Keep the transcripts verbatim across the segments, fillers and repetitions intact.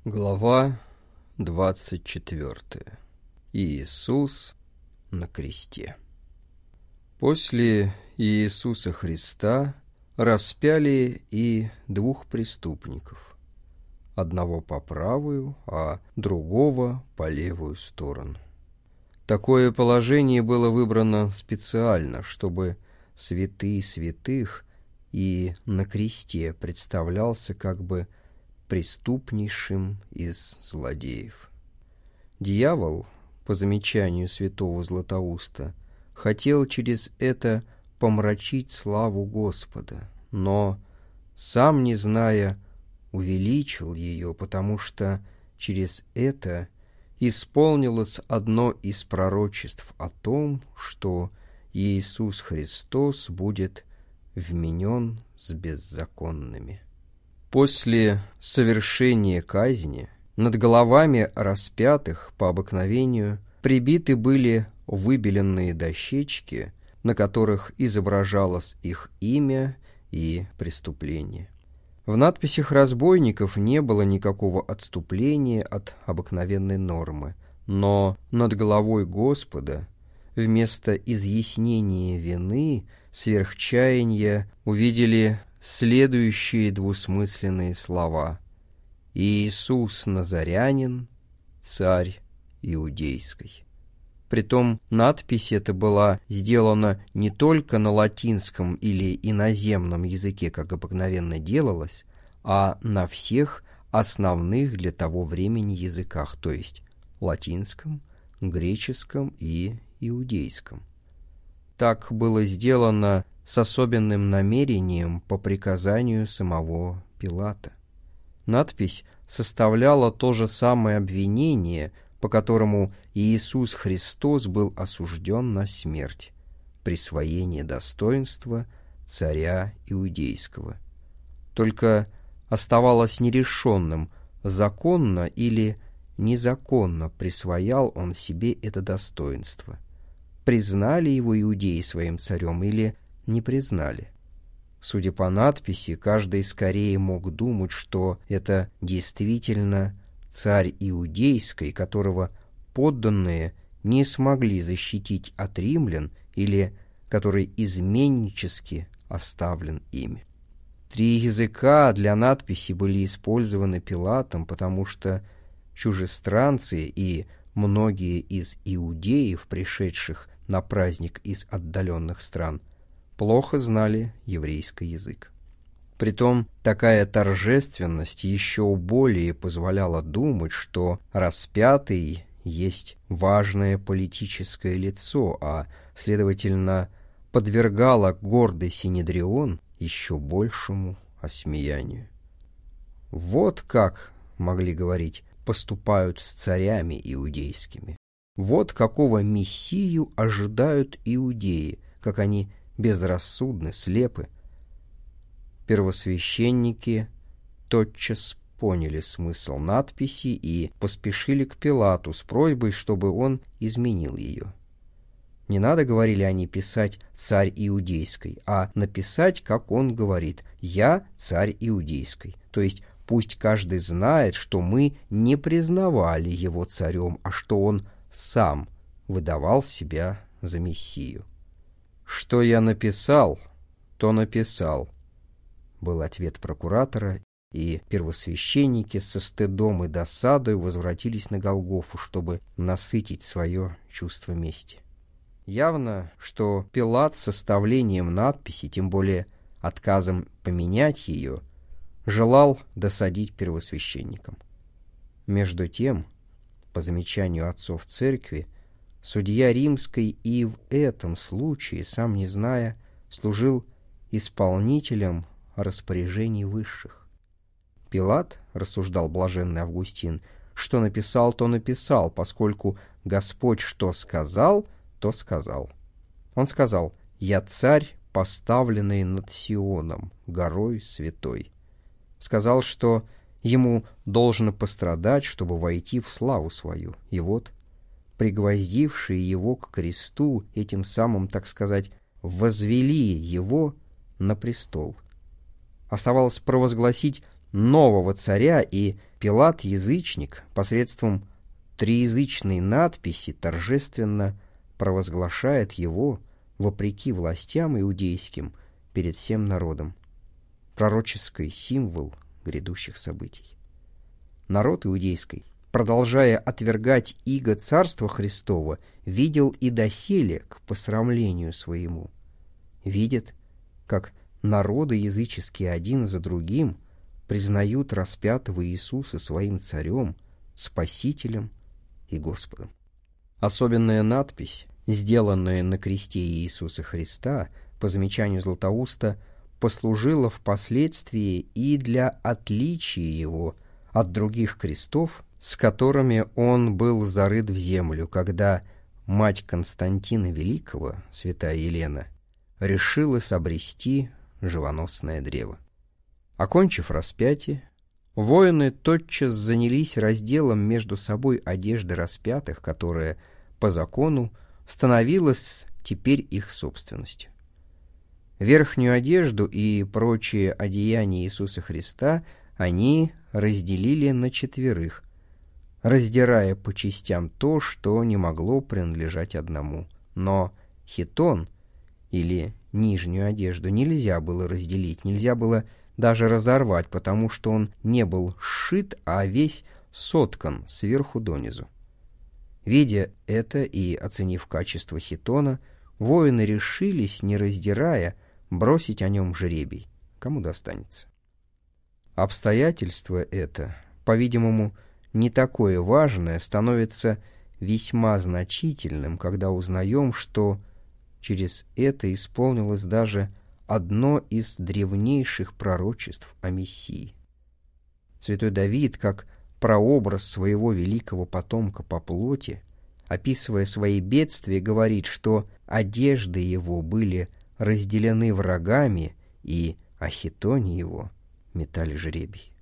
Глава двадцать четвёртая. Иисус на кресте. После Иисуса Христа распяли и двух преступников, одного по правую, а другого по левую сторону. Такое положение было выбрано специально, чтобы святый святых и на кресте представлялся как бы преступнейшим из злодеев. Дьявол, по замечанию святого Златоуста, хотел через это помрачить славу Господа, но, сам не зная, увеличил ее, потому что через это исполнилось одно из пророчеств о том, что Иисус Христос будет вменен с беззаконными. После совершения казни над головами распятых по обыкновению прибиты были выбеленные дощечки, на которых изображалось их имя и преступление. В надписях разбойников не было никакого отступления от обыкновенной нормы, но над головой Господа вместо изъяснения вины сверхчаяния увидели следующие двусмысленные слова: «Иисус Назарянин, царь Иудейский». Притом надпись эта была сделана не только на латинском или иноземном языке, как обыкновенно делалось, а на всех основных для того времени языках, то есть латинском, греческом и иудейском. Так было сделано с особенным намерением по приказанию самого Пилата. Надпись составляла то же самое обвинение, по которому Иисус Христос был осужден на смерть, присвоение достоинства царя Иудейского. Только оставалось нерешенным, законно или незаконно присвоял он себе это достоинство. Признали его иудеи своим царем или не признали. Судя по надписи, каждый скорее мог думать, что это действительно царь Иудейский, которого подданные не смогли защитить от римлян или который изменнически оставлен ими. Три языка для надписи были использованы Пилатом, потому что чужестранцы и многие из иудеев, пришедших на праздник из отдаленных стран, плохо знали еврейский язык. Притом такая торжественность еще более позволяла думать, что распятый есть важное политическое лицо, а, следовательно, подвергала гордый Синедрион еще большему осмеянию. Вот как, могли говорить, поступают с царями иудейскими. Вот какого мессию ожидают иудеи, как они безрассудны, слепы. Первосвященники тотчас поняли смысл надписи и поспешили к Пилату с просьбой, чтобы он изменил ее. Не надо, говорили они, писать «царь Иудейский», а написать, как он говорит, «я царь Иудейский». То есть пусть каждый знает, что мы не признавали его царем, а что он сам выдавал себя за мессию. «Что я написал, то написал», — был ответ прокуратора, и первосвященники со стыдом и досадой возвратились на Голгофу, чтобы насытить свое чувство мести. Явно, что Пилат с составлением надписи, тем более отказом поменять ее, желал досадить первосвященникам. Между тем, по замечанию отцов церкви, судья Римской и в этом случае, сам не зная, служил исполнителем распоряжений высших. Пилат, рассуждал блаженный Августин, что написал, то написал, поскольку Господь что сказал, то сказал. Он сказал: «Я царь, поставленный над Сионом, горой святой». Сказал, что ему должно пострадать, чтобы войти в славу свою. И вот, пригвоздившие его к кресту, этим самым, так сказать, возвели его на престол. Оставалось провозгласить нового царя и Пилат, язычник, посредством триязычной надписи торжественно провозглашает его, вопреки властям иудейским, перед всем народом. Пророческий символ грядущих событий. Народ иудейский, продолжая отвергать иго Царства Христова, видел и доселе к посрамлению своему. Видит, как народы языческие один за другим признают распятого Иисуса своим царем, Спасителем и Господом. Особенная надпись, сделанная на кресте Иисуса Христа, по замечанию Златоуста, послужила впоследствии и для отличия его от других крестов, с которыми он был зарыт в землю, когда мать Константина Великого, святая Елена, решилась обрести живоносное древо. Окончив распятие, воины тотчас занялись разделом между собой одежды распятых, которая, по закону, становилась теперь их собственностью. Верхнюю одежду и прочие одеяния Иисуса Христа они разделили на четверых, раздирая по частям то, что не могло принадлежать одному. Но хитон, или нижнюю одежду, нельзя было разделить, нельзя было даже разорвать, потому что он не был сшит, а весь соткан сверху донизу. Видя это и оценив качество хитона, воины решились, не раздирая, бросить о нем жребий, кому достанется. Обстоятельство это, по-видимому, не такое важное, становится весьма значительным, когда узнаем, что через это исполнилось даже одно из древнейших пророчеств о Мессии. Святой Давид, как прообраз своего великого потомка по плоти, описывая свои бедствия, говорит, что одежды его были разделены врагами, и о хитоне его метали жребий.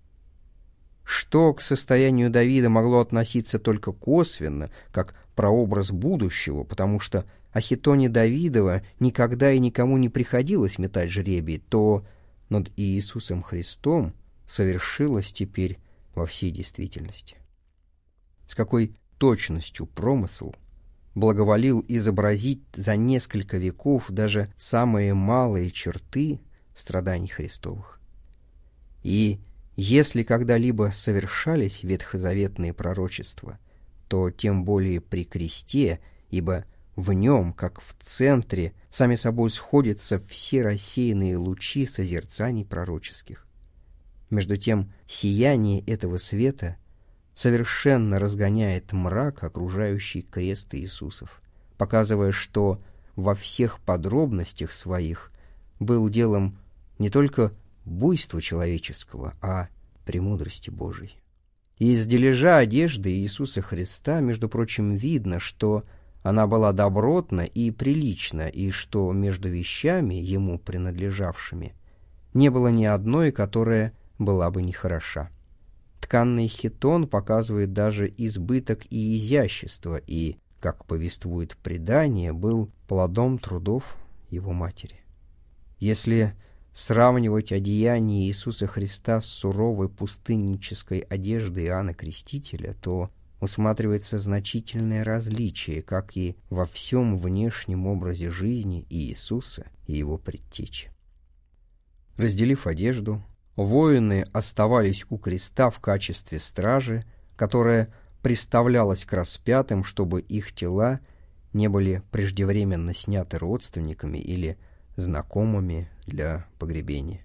Что к состоянию Давида могло относиться только косвенно, как прообраз будущего, потому что о хитоне Давидова никогда и никому не приходилось метать жребий, то над Иисусом Христом совершилось теперь во всей действительности. С какой точностью промысл благоволил изобразить за несколько веков даже самые малые черты страданий Христовых. И если когда-либо совершались ветхозаветные пророчества, то тем более при кресте, ибо в нем, как в центре, сами собой сходятся все рассеянные лучи созерцаний пророческих. Между тем, сияние этого света совершенно разгоняет мрак, окружающий крест Иисусов, показывая, что во всех подробностях своих был делом не только буйства человеческого, а премудрости Божией. Из дележа одежды Иисуса Христа, между прочим, видно, что она была добротна и прилична, и что между вещами, ему принадлежавшими, не было ни одной, которая была бы нехороша. Тканный хитон показывает даже избыток и изящество, и, как повествует предание, был плодом трудов его матери. Если сравнивать одеяние Иисуса Христа с суровой пустыннической одеждой Иоанна Крестителя, то усматривается значительное различие, как и во всем внешнем образе жизни Иисуса и его предтечи. Разделив одежду, воины оставались у креста в качестве стражи, которая приставлялась к распятым, чтобы их тела не были преждевременно сняты родственниками или знакомыми для погребения.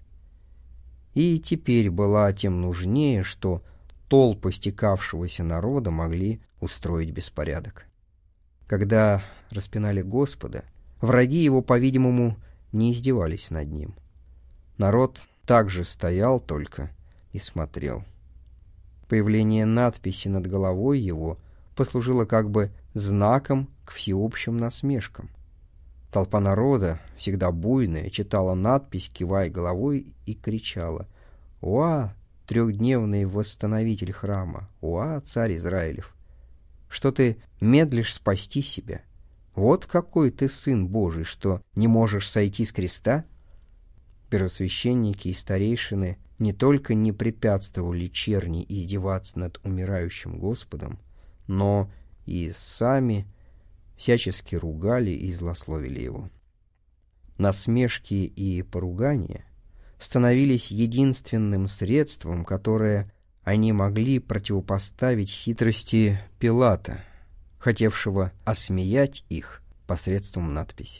И теперь была тем нужнее, что толпы стекавшегося народа могли устроить беспорядок. Когда распинали Господа, враги его, по-видимому, не издевались над ним. Народ также стоял только и смотрел. Появление надписи над головой его послужило как бы знаком к всеобщим насмешкам. Толпа народа, всегда буйная, читала надпись, кивая головой, и кричала: «Уа, трехдневный восстановитель храма! Уа, царь Израилев! Что ты медлишь спасти себя? Вот какой ты сын Божий, что не можешь сойти с креста!» Первосвященники и старейшины не только не препятствовали черни издеваться над умирающим Господом, но и сами всячески ругали и злословили его. Насмешки и поругания становились единственным средством, которое они могли противопоставить хитрости Пилата, хотевшего осмеять их посредством надписи.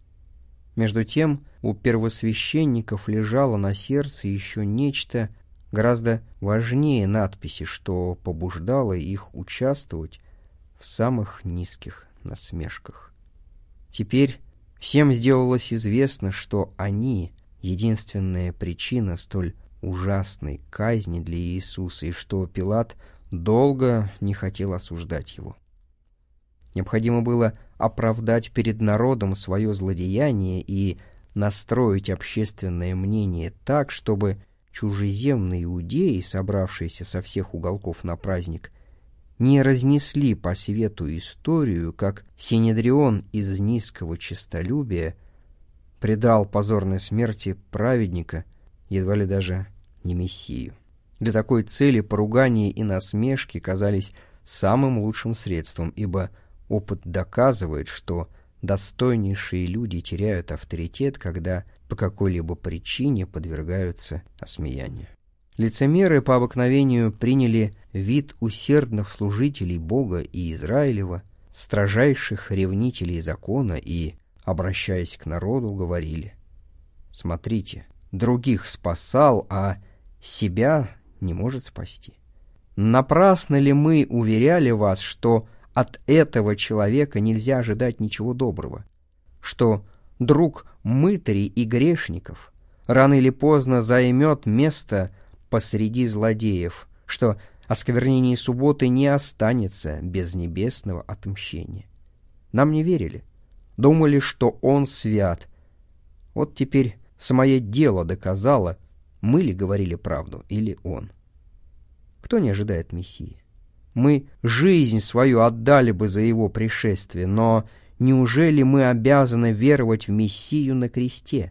Между тем, у первосвященников лежало на сердце еще нечто гораздо важнее надписи, что побуждало их участвовать в самых низких насмешках. Теперь всем сделалось известно, что они — единственная причина столь ужасной казни для Иисуса, и что Пилат долго не хотел осуждать его. Необходимо было оправдать перед народом свое злодеяние и настроить общественное мнение так, чтобы чужеземные иудеи, собравшиеся со всех уголков на праздник, не разнесли по свету историю, как Синедрион из низкого честолюбия предал позорной смерти праведника, едва ли даже не Мессию. Для такой цели поругания и насмешки казались самым лучшим средством, ибо опыт доказывает, что достойнейшие люди теряют авторитет, когда по какой-либо причине подвергаются осмеянию. Лицемеры по обыкновению приняли вид усердных служителей Бога и Израилева, строжайших ревнителей закона, и, обращаясь к народу, говорили: «Смотрите, других спасал, а себя не может спасти. Напрасно ли мы уверяли вас, что от этого человека нельзя ожидать ничего доброго, что друг мытарей и грешников рано или поздно займет место посреди злодеев, что осквернение субботы не останется без небесного отмщения? Нам не верили, думали, что он свят. Вот теперь самое дело доказало, мы ли говорили правду или он. Кто не ожидает Мессии? Мы жизнь свою отдали бы за его пришествие, но неужели мы обязаны веровать в Мессию на кресте?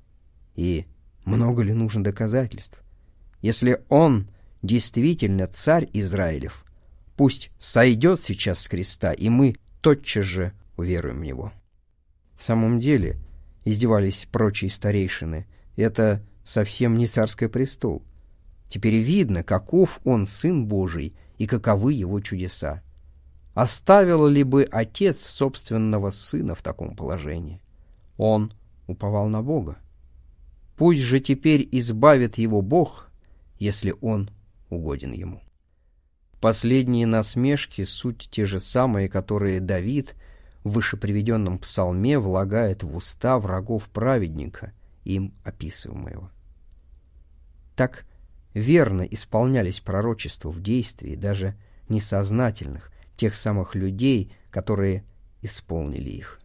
И много ли нужно доказательств? Если он действительно царь Израилев, пусть сойдет сейчас с креста, и мы тотчас же уверуем в него. В самом деле, издевались прочие старейшины, это совсем не царский престол. Теперь видно, каков он сын Божий и каковы его чудеса. Оставил ли бы отец собственного сына в таком положении? Он уповал на Бога. Пусть же теперь избавит его Бог, если он угоден ему. Последние насмешки — суть те же самые, которые Давид в вышеприведенном псалме влагает в уста врагов праведника, им описываемого. Так верно исполнялись пророчества в действии, даже несознательных, тех самых людей, которые исполнили их.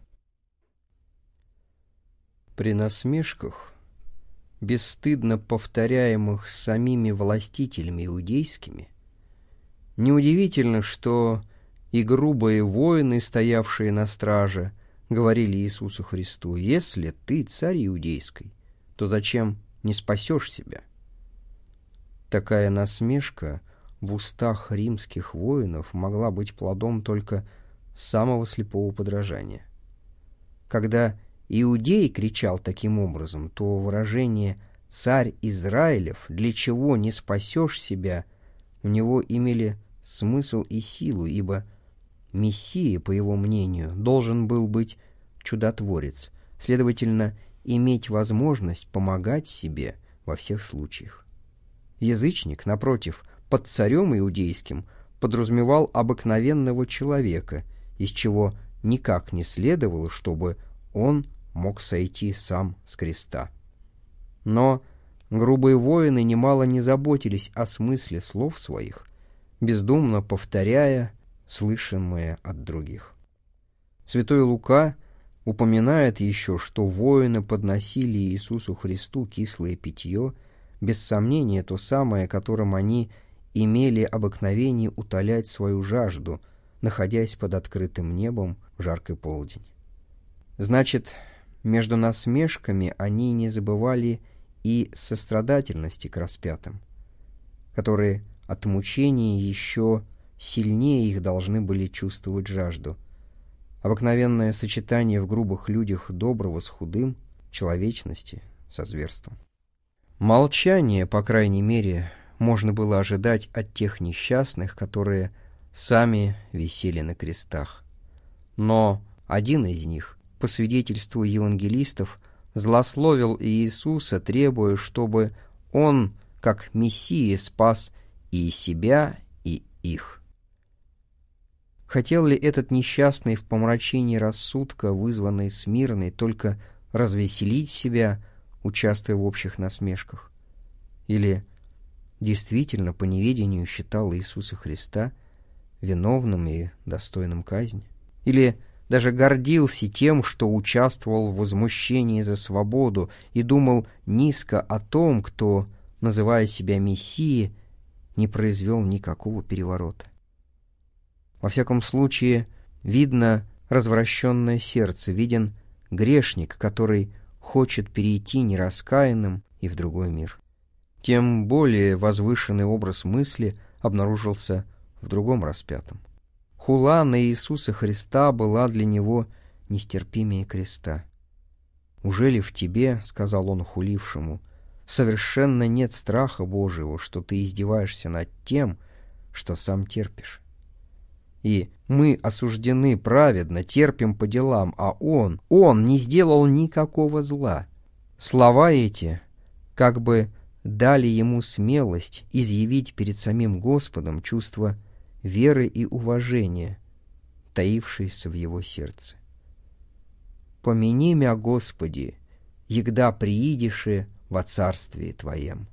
При насмешках, бесстыдно повторяемых самими властителями иудейскими, неудивительно, что и грубые воины, стоявшие на страже, говорили Иисусу Христу: «Если ты царь иудейский, то зачем не спасешь себя?» Такая насмешка в устах римских воинов могла быть плодом только самого слепого подражания. Когда иудей кричал таким образом, то выражение «царь Израилев, для чего не спасешь себя» у него имели смысл и силу, ибо Мессия, по его мнению, должен был быть чудотворец, следовательно, иметь возможность помогать себе во всех случаях. Язычник, напротив, под царем иудейским подразумевал обыкновенного человека, из чего никак не следовало, чтобы он мог сойти сам с креста. Но грубые воины немало не заботились о смысле слов своих, бездумно повторяя слышанное от других. Святой Лука упоминает еще, что воины подносили Иисусу Христу кислое питье, без сомнения то самое, которым они имели обыкновение утолять свою жажду, находясь под открытым небом в жаркий полдень. Значит, между насмешками они не забывали и сострадательности к распятым, которые от мучений еще сильнее их должны были чувствовать жажду. Обыкновенное сочетание в грубых людях доброго с худым, человечности со зверством. Молчание, по крайней мере, можно было ожидать от тех несчастных, которые сами висели на крестах. Но один из них, по свидетельству евангелистов, злословил Иисуса, требуя, чтобы Он, как Мессия, спас и себя, и их. Хотел ли этот несчастный в помрачении рассудка, вызванный Смирной, только развеселить себя, участвуя в общих насмешках? Или действительно по неведению считал Иисуса Христа виновным и достойным казни? Или даже гордился тем, что участвовал в возмущении за свободу и думал низко о том, кто, называя себя Мессией, не произвел никакого переворота? Во всяком случае, видно развращенное сердце, виден грешник, который хочет перейти нераскаянным и в другой мир. Тем более возвышенный образ мысли обнаружился в другом распятом. Хула на Иисуса Христа была для него нестерпимее креста. «Ужели в тебе, — сказал он хулившему, — совершенно нет страха Божьего, что ты издеваешься над тем, что сам терпишь? И мы осуждены праведно, терпим по делам, а он, он не сделал никакого зла». Слова эти как бы дали ему смелость изъявить перед самим Господом чувство веры и уважения, таившееся в его сердце. «Помяни мя, Господи, егда приидеше во царствие Твоем».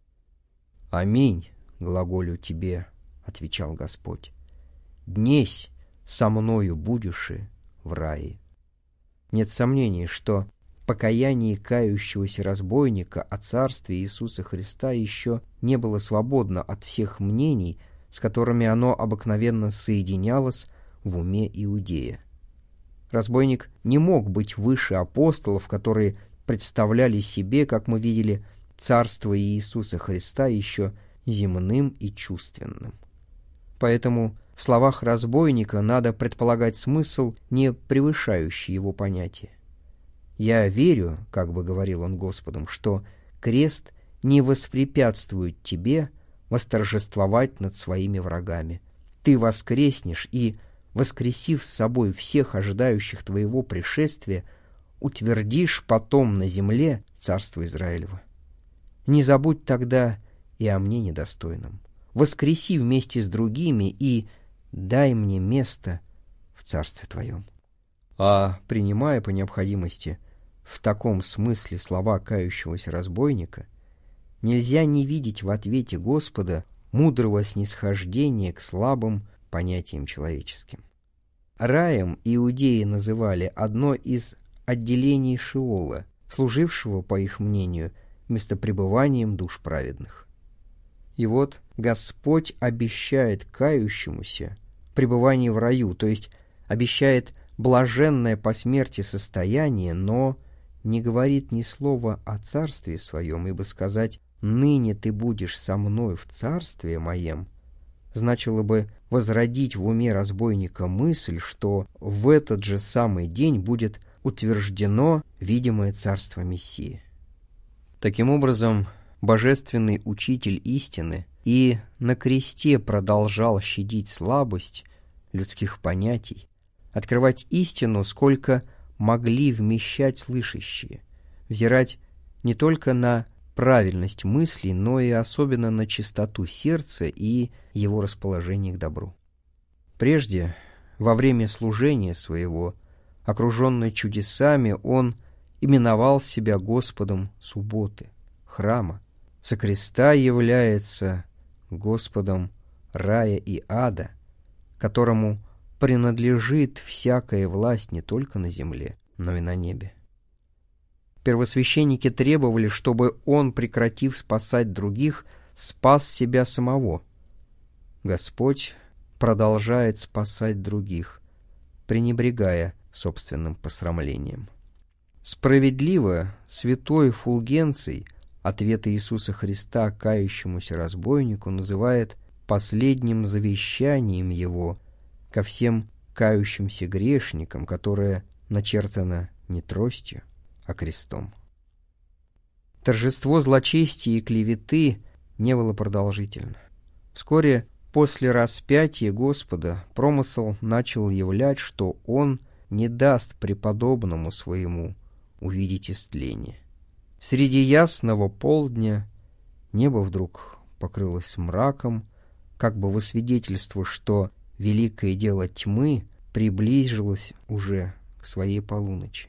«Аминь, глаголю Тебе, — отвечал Господь, — днесь со мною будешь в рае». Нет сомнений, что покаяние кающегося разбойника о царстве Иисуса Христа еще не было свободно от всех мнений, с которыми оно обыкновенно соединялось в уме иудея. Разбойник не мог быть выше апостолов, которые представляли себе, как мы видели, царство Иисуса Христа еще земным и чувственным. Поэтому в словах разбойника надо предполагать смысл, не превышающий его понятия. «Я верю, — как бы говорил он Господом, — что крест не воспрепятствует тебе восторжествовать над своими врагами. Ты воскреснешь и, воскресив с собой всех ожидающих твоего пришествия, утвердишь потом на земле царство Израилево. Не забудь тогда и о мне недостойном. Воскреси вместе с другими и дай мне место в царстве твоем». А принимая по необходимости в таком смысле слова кающегося разбойника, нельзя не видеть в ответе Господа мудрого снисхождения к слабым понятиям человеческим. Раем иудеи называли одно из отделений Шеола, служившего, по их мнению, местопребыванием душ праведных. И вот Господь обещает кающемуся пребывание в раю, то есть обещает блаженное по смерти состояние, но не говорит ни слова о царстве своем, ибо сказать «ныне ты будешь со мной в царстве моем» значило бы возродить в уме разбойника мысль, что в этот же самый день будет утверждено видимое царство Мессии. Таким образом, божественный учитель истины и на кресте продолжал щадить слабость людских понятий, открывать истину, сколько могли вмещать слышащие, взирать не только на правильность мыслей, но и особенно на чистоту сердца и его расположение к добру. Прежде, во время служения своего, окруженный чудесами, он именовал себя Господом субботы, храма, со креста является Господом рая и ада, которому принадлежит всякая власть не только на земле, но и на небе. Первосвященники требовали, чтобы он, прекратив спасать других, спас себя самого. Господь продолжает спасать других, пренебрегая собственным посрамлением. Справедливо святой Фулгенций ответа Иисуса Христа кающемуся разбойнику называет последним завещанием Его ко всем кающимся грешникам, которое начертано не тростью, а крестом. Торжество злочестия и клеветы не было продолжительно. Вскоре после распятия Господа промысл начал являть, что Он не даст преподобному своему увидеть истление. Среди ясного полдня небо вдруг покрылось мраком, как бы во свидетельство, что великое дело тьмы приближилось уже к своей полуночи.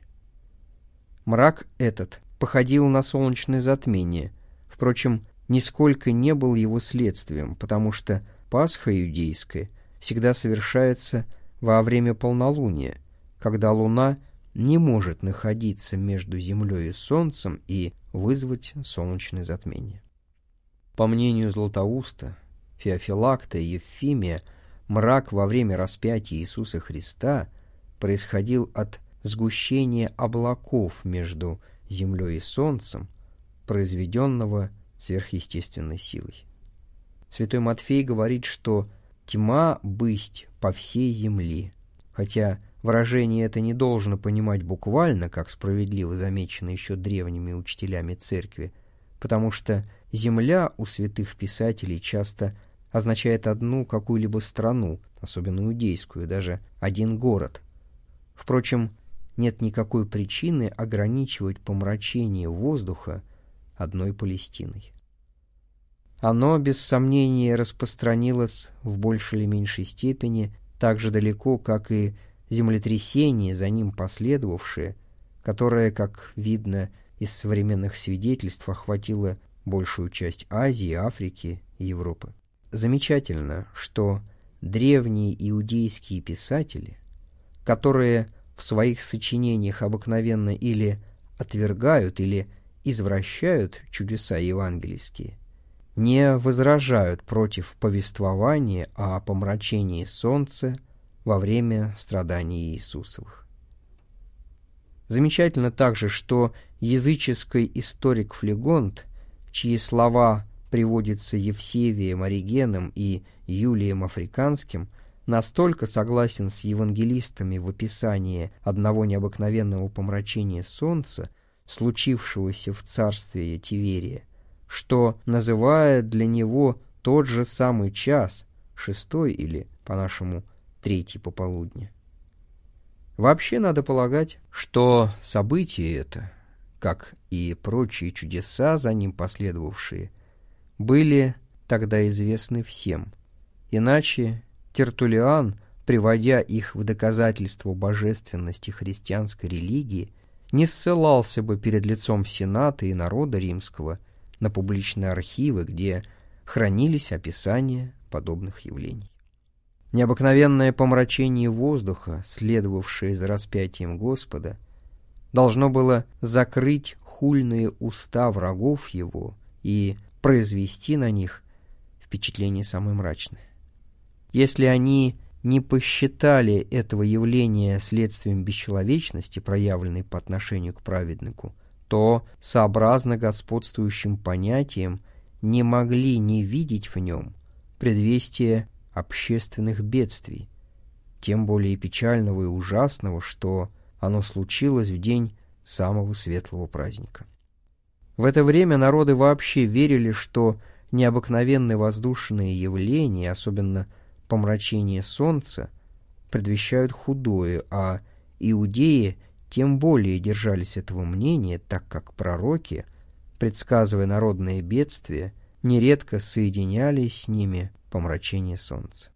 Мрак этот походил на солнечное затмение, впрочем, нисколько не был его следствием, потому что Пасха иудейская всегда совершается во время полнолуния, когда луна не может находиться между землей и солнцем и вызвать солнечное затмение. По мнению Златоуста, Феофилакта и Евфимия, мрак во время распятия Иисуса Христа происходил от сгущения облаков между землей и солнцем, произведенного сверхъестественной силой. Святой Матфей говорит, что тьма бысть по всей земли, хотя выражение это не должно понимать буквально, как справедливо замечено еще древними учителями церкви, потому что земля у святых писателей часто означает одну какую-либо страну, особенно иудейскую, даже один город. Впрочем, нет никакой причины ограничивать помрачение воздуха одной Палестиной. Оно, без сомнения, распространилось в большей или меньшей степени так же далеко, как и землетрясение, за ним последовавшее, которое, как видно из современных свидетельств, охватило большую часть Азии, Африки и Европы. Замечательно, что древние иудейские писатели, которые в своих сочинениях обыкновенно или отвергают, или извращают чудеса евангельские, не возражают против повествования о помрачении солнца во время страданий Иисусовых. Замечательно также, что языческий историк Флегонт, чьи слова приводятся Евсевием Оригеном и Юлием Африканским, настолько согласен с евангелистами в описании одного необыкновенного помрачения солнца, случившегося в царстве Тиверия, что называет для него тот же самый час, шестой или, по-нашему, третий пополудни. Вообще надо полагать, что событие это, как и прочие чудеса, за ним последовавшие, были тогда известны всем, иначе Тертуллиан, приводя их в доказательство божественности христианской религии, не ссылался бы перед лицом Сената и народа римского на публичные архивы, где хранились описания подобных явлений. Необыкновенное помрачение воздуха, следовавшее за распятием Господа, должно было закрыть хульные уста врагов его и произвести на них впечатление самое мрачное. Если они не посчитали этого явления следствием бесчеловечности, проявленной по отношению к праведнику, то, сообразно господствующим понятиям, не могли не видеть в нем предвестие общественных бедствий, тем более печального и ужасного, что оно случилось в день самого светлого праздника. В это время народы вообще верили, что необыкновенные воздушные явления, особенно помрачение солнца, предвещают худое, а иудеи тем более держались этого мнения, так как пророки, предсказывая народные бедствия, нередко соединяли с ними помрачение солнца.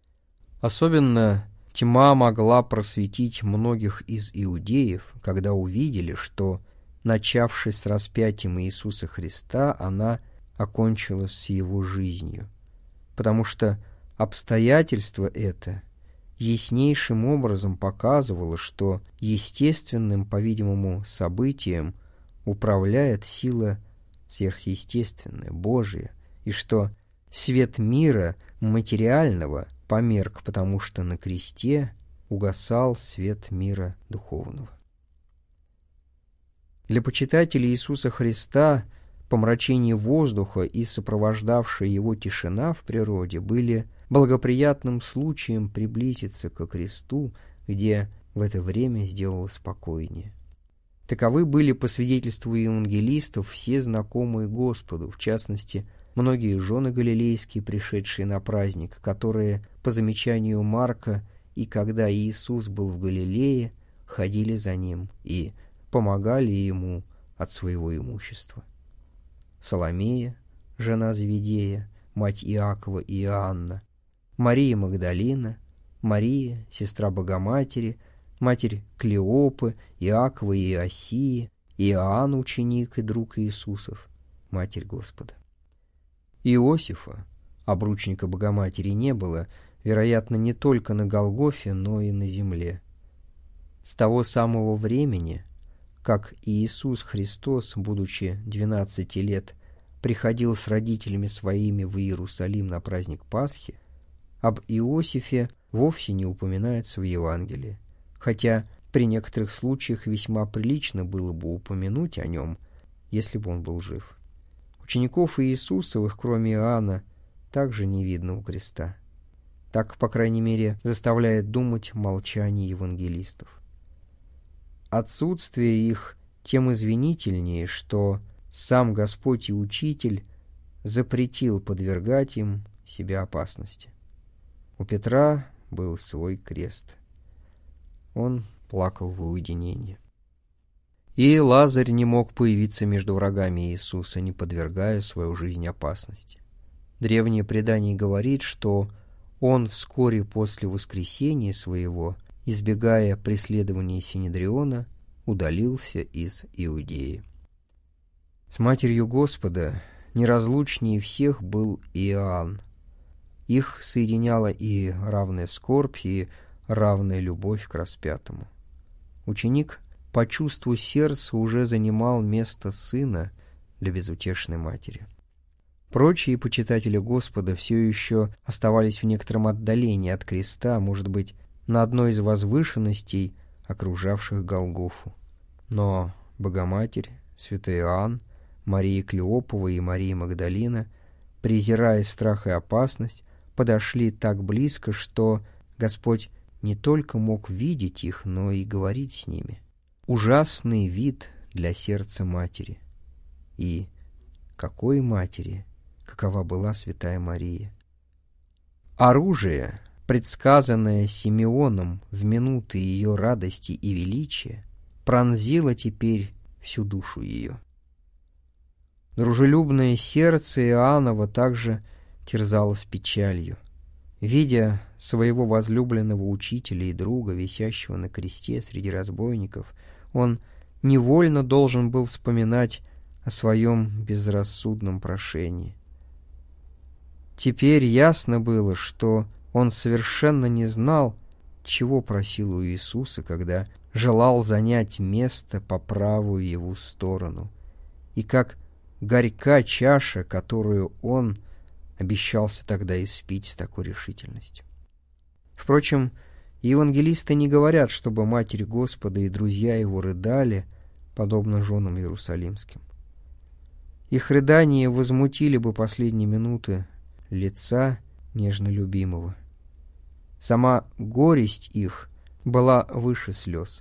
Особенно тьма могла просветить многих из иудеев, когда увидели, что, начавшись с распятием Иисуса Христа, она окончилась с его жизнью, потому что обстоятельство это яснейшим образом показывало, что естественным, по-видимому, событием управляет сила сверхъестественная, Божия, и что свет мира материального померк, потому что на кресте угасал свет мира духовного. Для почитателей Иисуса Христа помрачение воздуха и сопровождавшая его тишина в природе были благоприятным случаем приблизиться ко кресту, где в это время сделалось спокойнее. Таковы были, по свидетельству евангелистов, все знакомые Господу, в частности, многие жены галилейские, пришедшие на праздник, которые, по замечанию Марка, и когда Иисус был в Галилее, ходили за ним и помогали ему от своего имущества. Саломея, жена Завидея, мать Иакова и Иоанна, Мария Магдалина, Мария, сестра Богоматери, матерь Клеопы, Иакова и Иосии, Иоанн, ученик и друг Иисусов, матерь Господа. Иосифа, обручника Богоматери, не было, вероятно, не только на Голгофе, но и на земле. С того самого времени, как Иисус Христос, будучи двенадцати лет, приходил с родителями своими в Иерусалим на праздник Пасхи, об Иосифе вовсе не упоминается в Евангелии, хотя при некоторых случаях весьма прилично было бы упомянуть о нем, если бы он был жив. Учеников Иисусовых, кроме Иоанна, также не видно у креста. Так, по крайней мере, заставляет думать молчание евангелистов. Отсутствие их тем извинительнее, что сам Господь и Учитель запретил подвергать им себя опасности. У Петра был свой крест. Он плакал в уединении. И Лазарь не мог появиться между врагами Иисуса, не подвергая свою жизнь опасности. Древнее предание говорит, что он вскоре после воскресения своего, избегая преследования Синедриона, удалился из Иудеи. С матерью Господа неразлучнее всех был Иоанн. Их соединяла и равная скорбь, и равная любовь к распятому. Ученик по чувству сердца уже занимал место сына для безутешной матери. Прочие почитатели Господа все еще оставались в некотором отдалении от креста, может быть, на одной из возвышенностей, окружавших Голгофу. Но Богоматерь, святой Иоанн, Мария Клеопова и Мария Магдалина, презирая страх и опасность, подошли так близко, что Господь не только мог видеть их, но и говорить с ними. Ужасный вид для сердца матери. И какой матери, какова была святая Мария! Оружие, предсказанное Симеоном в минуты ее радости и величия, пронзило теперь всю душу ее. Дружелюбное сердце Иоаннова также терзалось печалью. Видя своего возлюбленного учителя и друга, висящего на кресте среди разбойников, он невольно должен был вспоминать о своем безрассудном прошении. Теперь ясно было, что он совершенно не знал, чего просил у Иисуса, когда желал занять место по правую его сторону, и как горька чаша, которую он обещался тогда испить с такой решительностью. Впрочем, евангелисты не говорят, чтобы Матерь Господа и друзья его рыдали, подобно женам иерусалимским. Их рыдания возмутили бы последние минуты лица нежно любимого. Сама горесть их была выше слез.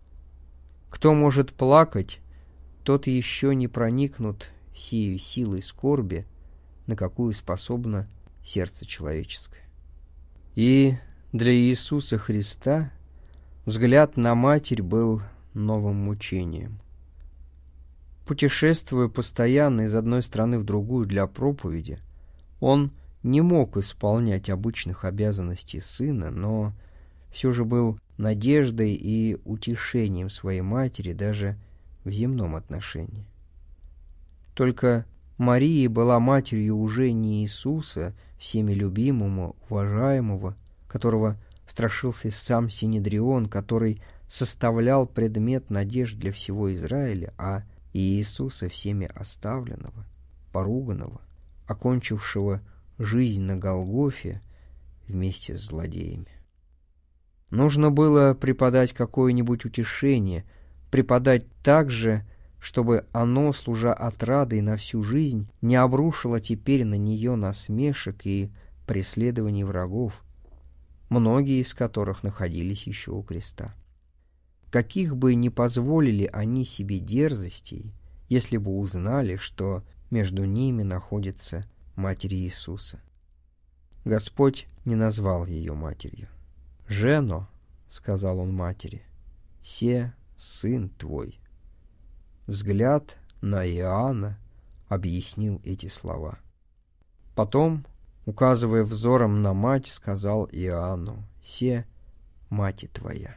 Кто может плакать, тот еще не проникнут сию силой скорби, на какую способно сердце человеческое. И для Иисуса Христа взгляд на Матерь был новым мучением. Путешествуя постоянно из одной страны в другую для проповеди, он не мог исполнять обычных обязанностей сына, но все же был надеждой и утешением своей матери даже в земном отношении. Только Мария была матерью уже не Иисуса, всеми любимого, уважаемого, которого страшился сам Синедрион, который составлял предмет надежд для всего Израиля, а Иисуса всеми оставленного, поруганного, окончившего жизнь на Голгофе вместе с злодеями. Нужно было преподать какое-нибудь утешение, преподать так же, чтобы оно, служа отрадой на всю жизнь, не обрушило теперь на нее насмешек и преследований врагов, многие из которых находились еще у креста. Каких бы ни позволили они себе дерзостей, если бы узнали, что между ними находится Матерь Иисуса. Господь не назвал ее матерью. «Жено», — сказал он матери, — «се сын твой». Взгляд на Иоанна объяснил эти слова. Потом, указывая взором на мать, сказал Иоанну: «Се мать твоя».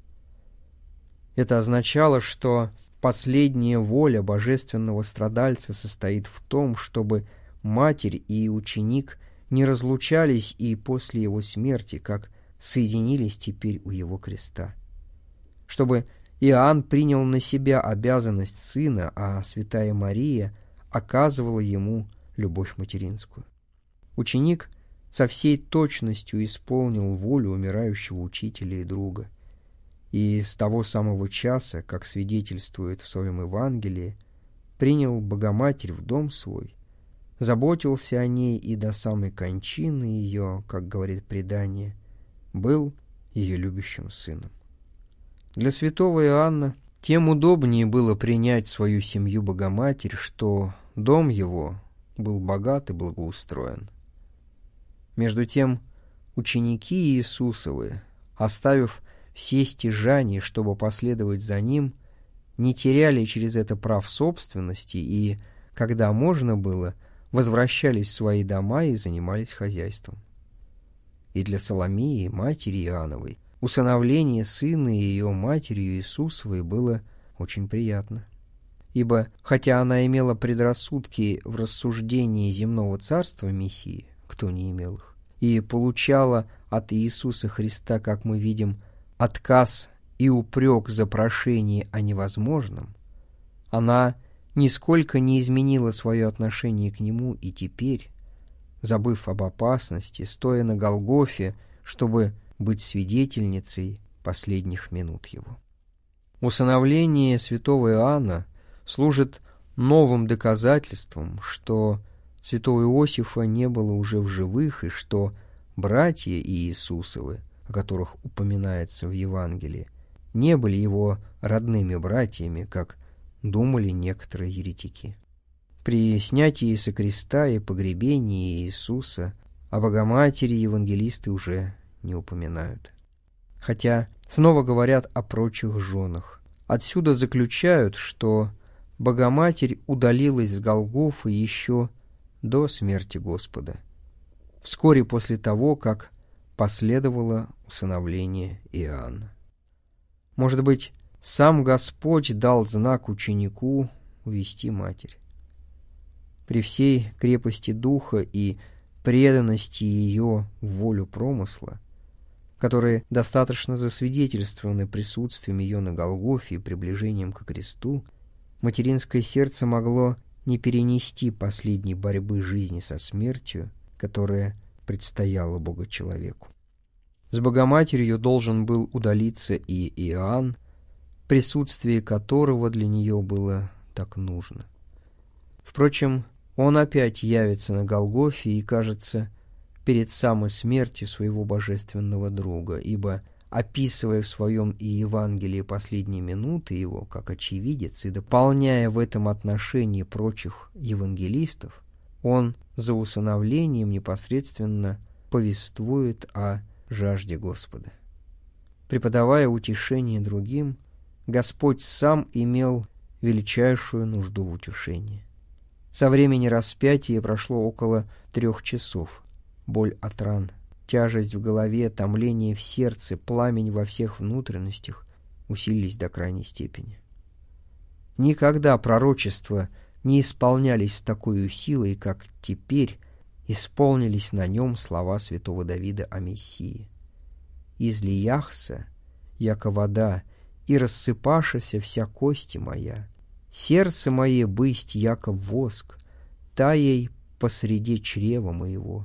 Это означало, что последняя воля божественного страдальца состоит в том, чтобы матерь и ученик не разлучались и после его смерти, как соединились теперь у его креста. Чтобы Иоанн принял на себя обязанность сына, а святая Мария оказывала ему любовь материнскую. Ученик со всей точностью исполнил волю умирающего учителя и друга. И с того самого часа, как свидетельствует в своем Евангелии, принял Богоматерь в дом свой, заботился о ней и до самой кончины ее, как говорит предание, был ее любящим сыном. Для святого Иоанна тем удобнее было принять свою семью Богоматерь, что дом его был богат и благоустроен. Между тем, ученики Иисусовы, оставив все стяжания, чтобы последовать за Ним, не теряли через это прав собственности и, когда можно было, возвращались в свои дома и занимались хозяйством. И для Соломии, матери Иоанновой, усыновление сына и ее матерью Иисусовой было очень приятно. Ибо, хотя она имела предрассудки в рассуждении земного царства Мессии, кто не имел их, и получала от Иисуса Христа, как мы видим, отказ и упрек за прошение о невозможном, она нисколько не изменила свое отношение к Нему и теперь, забыв об опасности, стоя на Голгофе, чтобы быть свидетельницей последних минут Его. Усыновление святого Иоанна служит новым доказательством, что святого Иосифа не было уже в живых и что братья Иисусовы, о которых упоминается в Евангелии, не были его родными братьями, как думали некоторые еретики. При снятии со креста и погребении Иисуса о Богоматери евангелисты уже не упоминают. Хотя снова говорят о прочих женах. Отсюда заключают, что Богоматерь удалилась с Голгофы еще до смерти Господа, вскоре после того, как последовало усыновление Иоанна. Может быть, сам Господь дал знак ученику увести Матерь. При всей крепости духа и преданности ее в волю промысла, которые достаточно засвидетельствованы присутствием ее на Голгофе и приближением к кресту, материнское сердце могло не перенести последней борьбы жизни со смертью, которая предстояла Богочеловеку. С Богоматерью должен был удалиться и Иоанн, присутствие которого для нее было так нужно. Впрочем, он опять явится на Голгофе и, кажется, перед самой смертью своего божественного друга, ибо, описывая в своем и Евангелии последние минуты его, как очевидец, и дополняя в этом отношении прочих евангелистов, он за усыновлением непосредственно повествует о жажде Господа. Преподавая утешение другим, Господь сам имел величайшую нужду в утешении. Со времени распятия прошло около трех часов. Боль от ран, тяжесть в голове, томление в сердце, пламень во всех внутренностях усилились до крайней степени. Никогда пророчества не исполнялись с такой силой, как теперь исполнились на нем слова святого Давида о Мессии. «Излияхся, яко вода, и рассыпашася вся кости моя, сердце мое бысть, яко воск, таей посреди чрева моего.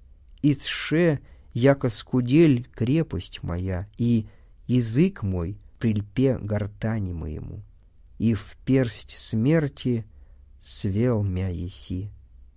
Исше, яко скудель крепость моя, и язык мой при льпе гортани моему. и в персть смерти свел мя еси.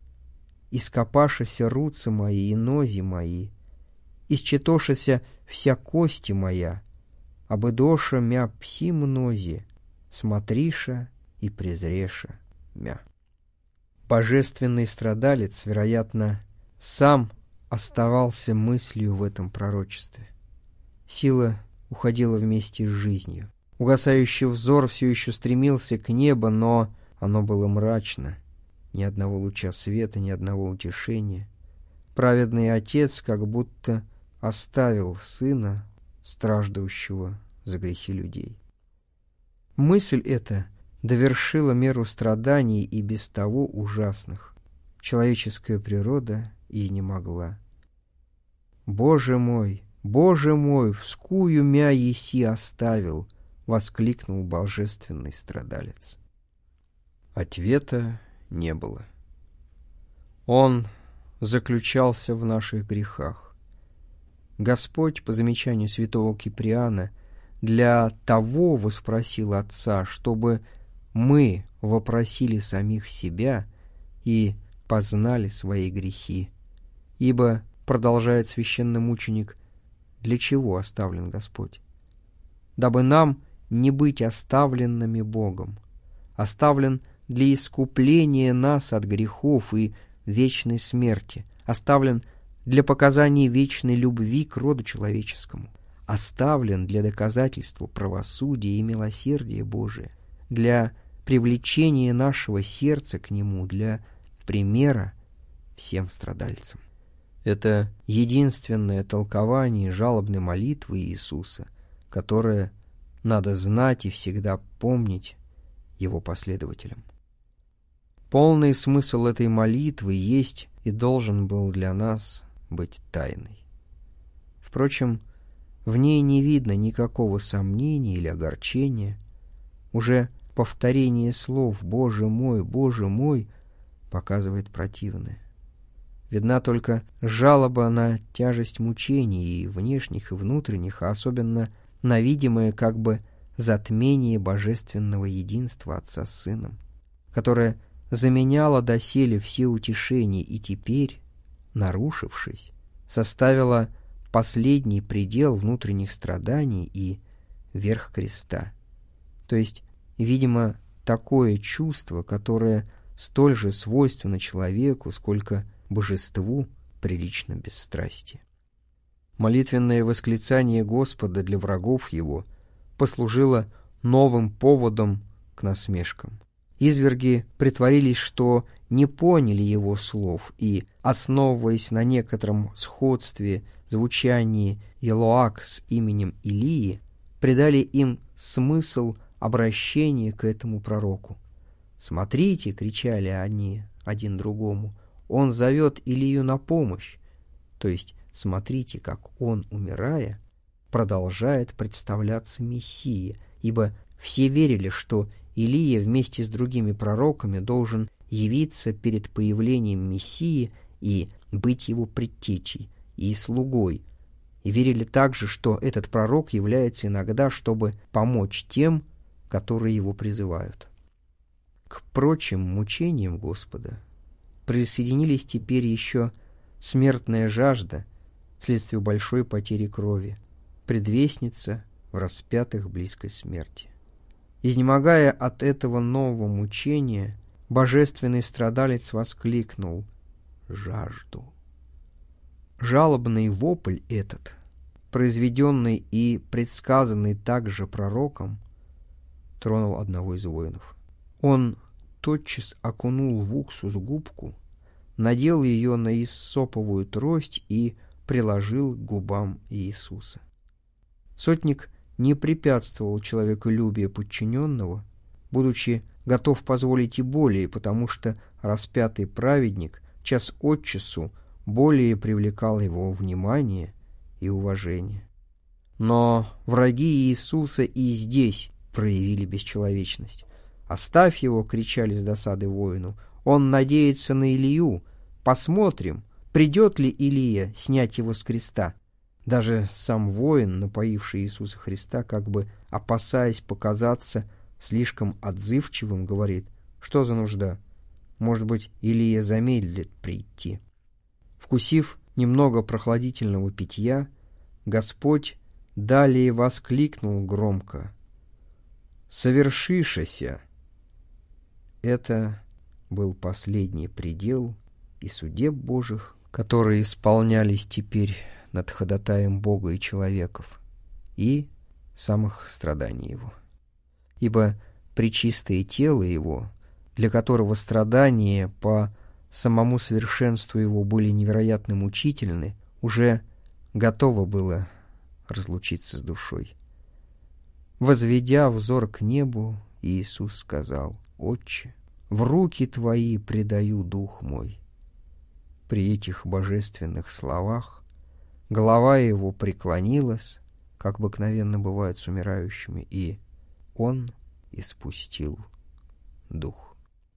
Ископашася руцы мои и нози мои, исчетошася вся кости моя, обыдоша мя пси мнози, смотриша и презреша мя. Божественный страдалец, вероятно, сам оставался мыслью в этом пророчестве. Сила уходила вместе с жизнью. Угасающий взор все еще стремился к небу, но оно было мрачно. Ни одного луча света, ни одного утешения. Праведный отец как будто оставил сына, страждущего за грехи людей. Мысль эта довершила меру страданий и без того ужасных. Человеческая природа изнемогла. «Боже мой, Боже мой, вскую мя еси оставил!» — воскликнул божественный страдалец. Ответа не было. Он заключался в наших грехах. Господь, по замечанию святого Киприана, для того воспросил Отца, чтобы мы вопросили самих себя и познали свои грехи. Ибо, продолжает священномученик, для чего оставлен Господь? Дабы нам не быть оставленными Богом, оставлен для искупления нас от грехов и вечной смерти, оставлен для показания вечной любви к роду человеческому, оставлен для доказательства правосудия и милосердия Божия, для привлечения нашего сердца к Нему, для примера всем страдальцам. Это единственное толкование жалобной молитвы Иисуса, которое надо знать и всегда помнить Его последователям. Полный смысл этой молитвы есть и должен был для нас быть тайной. Впрочем, в ней не видно никакого сомнения или огорчения. Уже повторение слов «Боже мой, Боже мой» показывает противное. Видна только жалоба на тяжесть мучений и внешних, и внутренних, а особенно на видимое как бы затмение божественного единства Отца с Сыном, которое заменяло доселе все утешения и теперь, нарушившись, составило последний предел внутренних страданий и верх креста. То есть, видимо, такое чувство, которое столь же свойственно человеку, сколько божеству прилично бесстрастие. Молитвенное восклицание Господа для врагов Его послужило новым поводом к насмешкам. Изверги притворились, что не поняли Его слов и, основываясь на некотором сходстве звучании Елоак с именем Илии, придали им смысл обращения к этому пророку. «Смотрите!» — кричали они один другому. «Он зовет Илию на помощь!» То есть, смотрите, как он, умирая, продолжает представляться Мессией, ибо все верили, что Илия вместе с другими пророками должен явиться перед появлением Мессии и быть его предтечей и слугой, и верили также, что этот пророк является иногда, чтобы помочь тем, которые его призывают. К прочим мучениям Господа присоединились теперь еще смертная жажда вследствие большой потери крови, предвестница в распятых близкой смерти. Изнемогая от этого нового мучения, божественный страдалец воскликнул «Жажду». Жалобный вопль этот, произведенный и предсказанный также пророком, тронул одного из воинов. Он тотчас окунул в уксус губку, надел ее на иссоповую трость и приложил к губам Иисуса. Сотник не препятствовал человеколюбию подчиненного, будучи готов позволить и более, потому что распятый праведник час от часу более привлекал его внимание и уважение. Но враги Иисуса и здесь проявили бесчеловечность. «Оставь его!» — кричали с досады воину. «Он надеется на Илию. Посмотрим, придет ли Илия снять его с креста». Даже сам воин, напоивший Иисуса Христа, как бы опасаясь показаться слишком отзывчивым, говорит: «Что за нужда? Может быть, Илия замедлит прийти». Вкусив немного прохладительного питья, Господь далее воскликнул громко: «Совершишеся!» Это был последний предел и судеб Божьих, которые исполнялись теперь над ходатаем Бога и человеков, и самых страданий Его. Ибо пречистое тело Его, для которого страдания по самому совершенству Его были невероятно мучительны, уже готово было разлучиться с душой. Возведя взор к небу, Иисус сказал: «Отче, в руки Твои предаю дух мой». При этих божественных словах голова Его преклонилась, как обыкновенно бывает с умирающими, и Он испустил дух.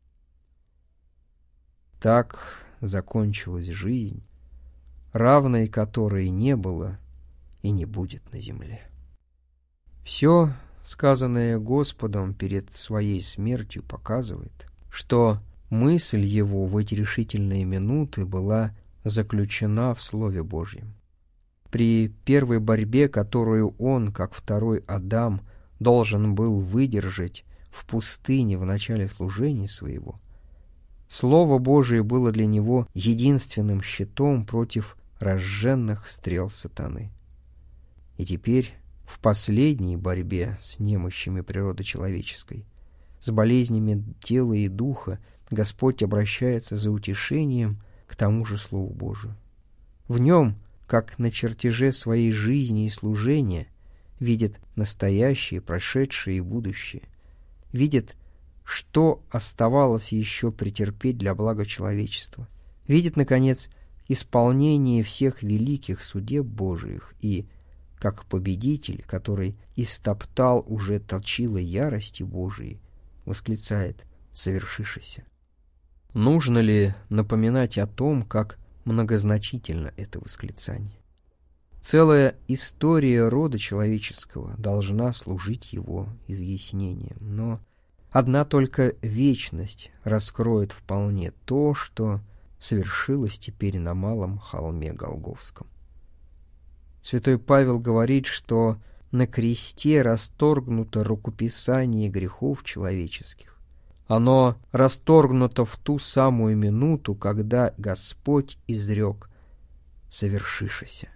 Так закончилась жизнь, равной которой не было и не будет на земле. Все, сказанное Господом перед Своей смертью, показывает, что мысль Его в эти решительные минуты была заключена в Слове Божьем. При первой борьбе, которую Он, как второй Адам, должен был выдержать в пустыне в начале служения Своего, Слово Божие было для Него единственным щитом против разженных стрел сатаны. И теперь, в последней борьбе с немощами природы человеческой, с болезнями тела и духа, Господь обращается за утешением к тому же Слову Божию. В нем, как на чертеже своей жизни и служения, видит настоящее, прошедшее и будущее, видит, что оставалось еще претерпеть для блага человечества, видит, наконец, исполнение всех великих судеб Божиих и, как победитель, который истоптал уже точило ярости Божией, восклицает: «Совершишеся». Нужно ли напоминать о том, как многозначительно это восклицание? Целая история рода человеческого должна служить его изъяснением, но одна только вечность раскроет вполне то, что совершилось теперь на малом холме Голгофском. Святой Павел говорит, что на кресте расторгнуто рукописание грехов человеческих. Оно расторгнуто в ту самую минуту, когда Господь изрек: «Совершишеся».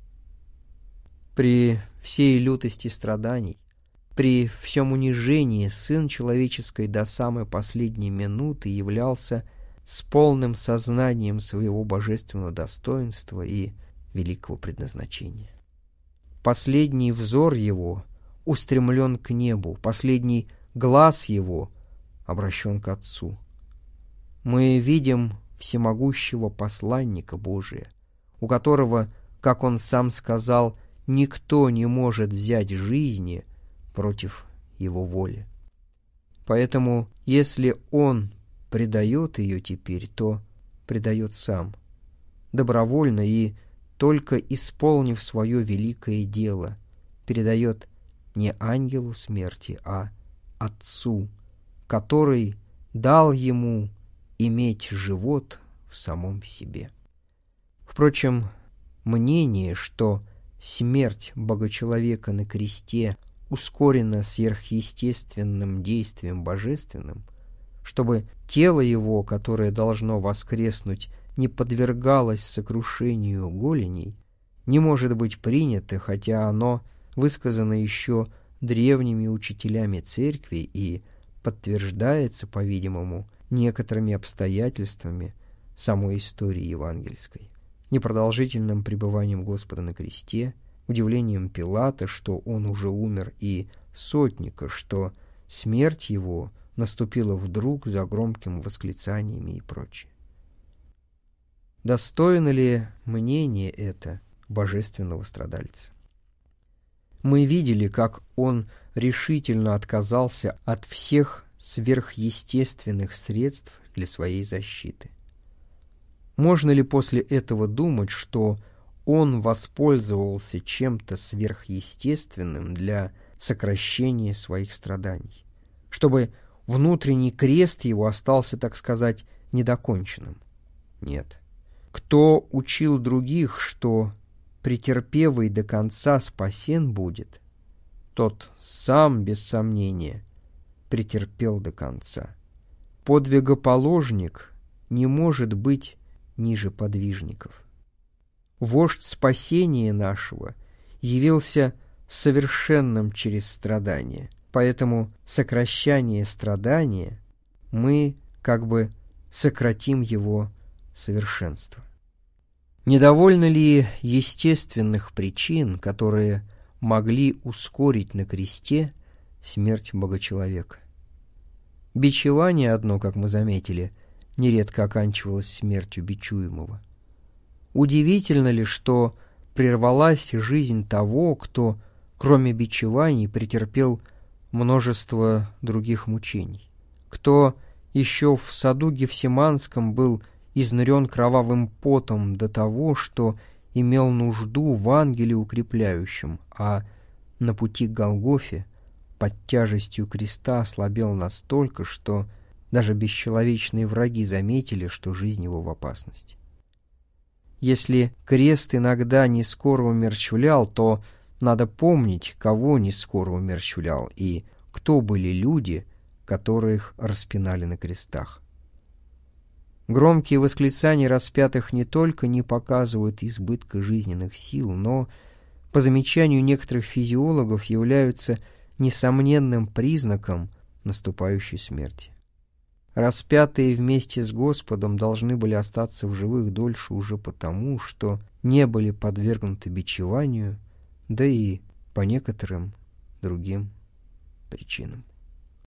При всей лютости страданий, при всем унижении Сын Человеческий до самой последней минуты являлся с полным сознанием своего божественного достоинства и великого предназначения. Последний взор Его устремлен к небу, последний глаз Его обращен к Отцу. Мы видим всемогущего посланника Божия, у которого, как Он сам сказал, никто не может взять жизни против Его воли. Поэтому, если Он предает ее теперь, то предает сам, добровольно и только исполнив свое великое дело, передает не ангелу смерти, а Отцу, который дал ему иметь живот в самом себе. Впрочем, мнение, что смерть Богочеловека на кресте ускорена сверхъестественным действием божественным, чтобы тело его, которое должно воскреснуть, не подвергалось сокрушению голеней, не может быть принято, хотя оно высказано еще древними учителями церкви и подтверждается, по-видимому, некоторыми обстоятельствами самой истории евангельской, непродолжительным пребыванием Господа на кресте, удивлением Пилата, что он уже умер, и сотника, что смерть его наступила вдруг за громкими восклицаниями и прочее. Достойно ли мнение это божественного страдальца? Мы видели, как он решительно отказался от всех сверхъестественных средств для своей защиты. Можно ли после этого думать, что он воспользовался чем-то сверхъестественным для сокращения своих страданий? чтобы внутренний крест его остался, так сказать, недоконченным. Нет. Кто учил других, что претерпевый до конца спасен будет, тот сам, без сомнения, претерпел до конца. Подвигоположник не может быть ниже подвижников. Вождь спасения нашего явился совершенным через страдания, поэтому сокращание страдания мы как бы сократим его совершенство. Недовольно ли естественных причин, которые могли ускорить на кресте смерть Богочеловека? Бичевание одно, как мы заметили, нередко оканчивалось смертью бичуемого. Удивительно ли, что прервалась жизнь того, кто, кроме бичеваний, претерпел множество других мучений, кто еще в саду Гефсиманском был изнурен кровавым потом до того, что имел нужду в ангеле укрепляющем, а на пути к Голгофе под тяжестью креста ослабел настолько, что даже бесчеловечные враги заметили, что жизнь его в опасности. Если крест иногда не скоро умерщвлял, то надо помнить, кого не скоро умерщвлял и кто были люди, которых распинали на крестах. Громкие восклицания распятых не только не показывают избытка жизненных сил, но, по замечанию некоторых физиологов, являются несомненным признаком наступающей смерти. Распятые вместе с Господом должны были остаться в живых дольше уже потому, что не были подвергнуты бичеванию, да и по некоторым другим причинам.